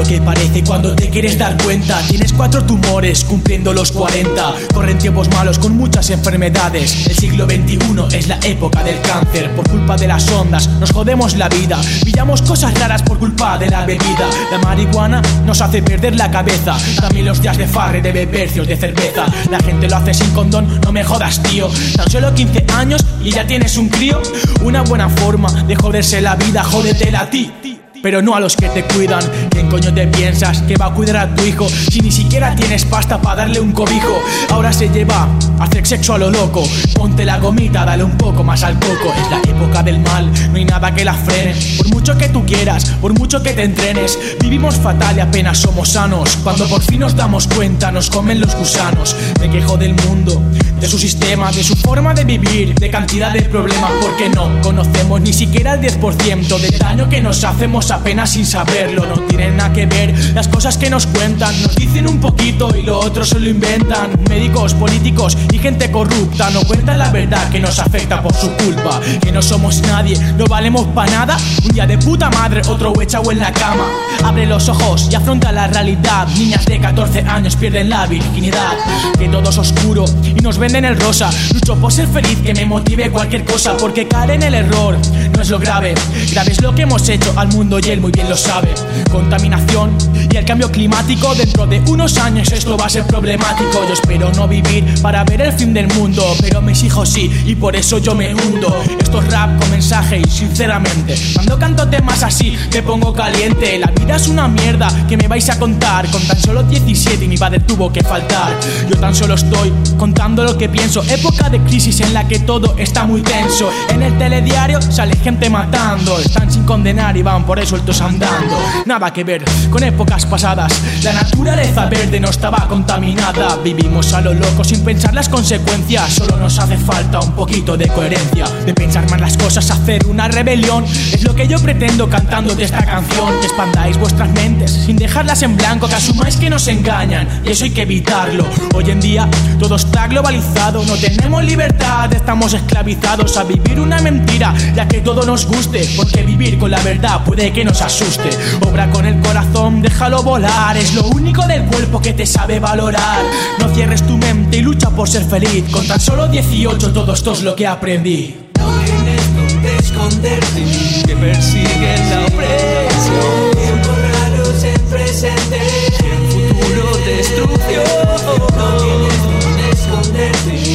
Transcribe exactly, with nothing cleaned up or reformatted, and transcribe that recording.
que parece cuando te quieres dar cuenta. Tienes cuatro tumores cumpliendo los cuarenta. Corren tiempos malos con muchas enfermedades. El siglo veintiuno es la época del cáncer. Por culpa de las ondas nos jodemos la vida. Pillamos cosas raras por culpa de la bebida. La marihuana nos hace perder la cabeza. También los días de farre, de bebercios, de cerveza. La gente lo hace sin condón, no me jodas, tío. Tan solo quince años y ya tienes un crío. Una buena forma de joderse la vida, jódetela a ti, pero no a los que te cuidan. ¿Quién coño te piensas que va a cuidar a tu hijo si ni siquiera tienes pasta para darle un cobijo? Ahora se lleva a hacer sexo a lo loco. Ponte la gomita, dale un poco más al coco. Es la época del mal, no hay nada que la frene. Por mucho que tú quieras, por mucho que te entrenes, vivimos fatal y apenas somos sanos. Cuando por fin nos damos cuenta, nos comen los gusanos. Me quejo del mundo, de su sistema, de su forma de vivir, de cantidad de problemas, porque no conocemos ni siquiera el diez por ciento del daño que nos hacemos apenas sin saberlo. No tienen nada que ver las cosas que nos cuentan. Nos dicen un poquito y lo otro se lo inventan. Médicos, políticos y gente corrupta no cuentan la verdad que nos afecta por su culpa. Que no somos nadie, no valemos pa' nada. Un día de puta madre, otro echado en la cama. Abre los ojos y afronta la realidad. Niñas de catorce años pierden la virginidad. Que todo es oscuro y nos venden el rosa. Lucho por ser feliz, que me motive cualquier cosa. Porque caer en el error no es lo grave. Grave es lo que hemos hecho al mundo y él muy bien lo sabe. Contaminación y el cambio climático. Dentro de unos años esto va a ser problemático. Yo espero no vivir para ver el fin del mundo, pero mis hijos sí, y por eso yo me hundo. Esto es rap con mensaje y sinceramente cuando canto temas así me pongo caliente. La vida es una mierda que me vais a contar. Con tan solo diecisiete y mi padre tuvo que faltar. Yo tan solo estoy contando lo que pienso. Época de crisis en la que todo está muy tenso. En el telediario sale gente matando. Están sin condenar y van por ahí sueltos andando. Nada que ver con épocas pasadas. La naturaleza verde no estaba contaminada. Vivimos a lo loco sin pensar las consecuencias. Solo nos hace falta un poquito de coherencia. De pensar más las cosas, hacer una rebelión. Es lo que yo pretendo cantando de esta canción. Que expandáis vuestras mentes sin dejarlas en blanco. Que asumáis que nos engañan y eso hay que evitarlo. Hoy en día todo está globalizado. No tenemos libertad, estamos esclavizados a vivir una mentira, ya que todo nos guste. Porque vivir con la verdad puede que nos asuste. Obra con el corazón, déjalo volar. Es lo único del cuerpo que te sabe valorar. No cierres tu mente y lucha por ser feliz. Con tan solo dieciocho todo esto es lo que aprendí. No tienes donde esconderte, que persiguen la opresión. Tiempos raros en presente, en futuro destrucción. No tienes donde esconderte.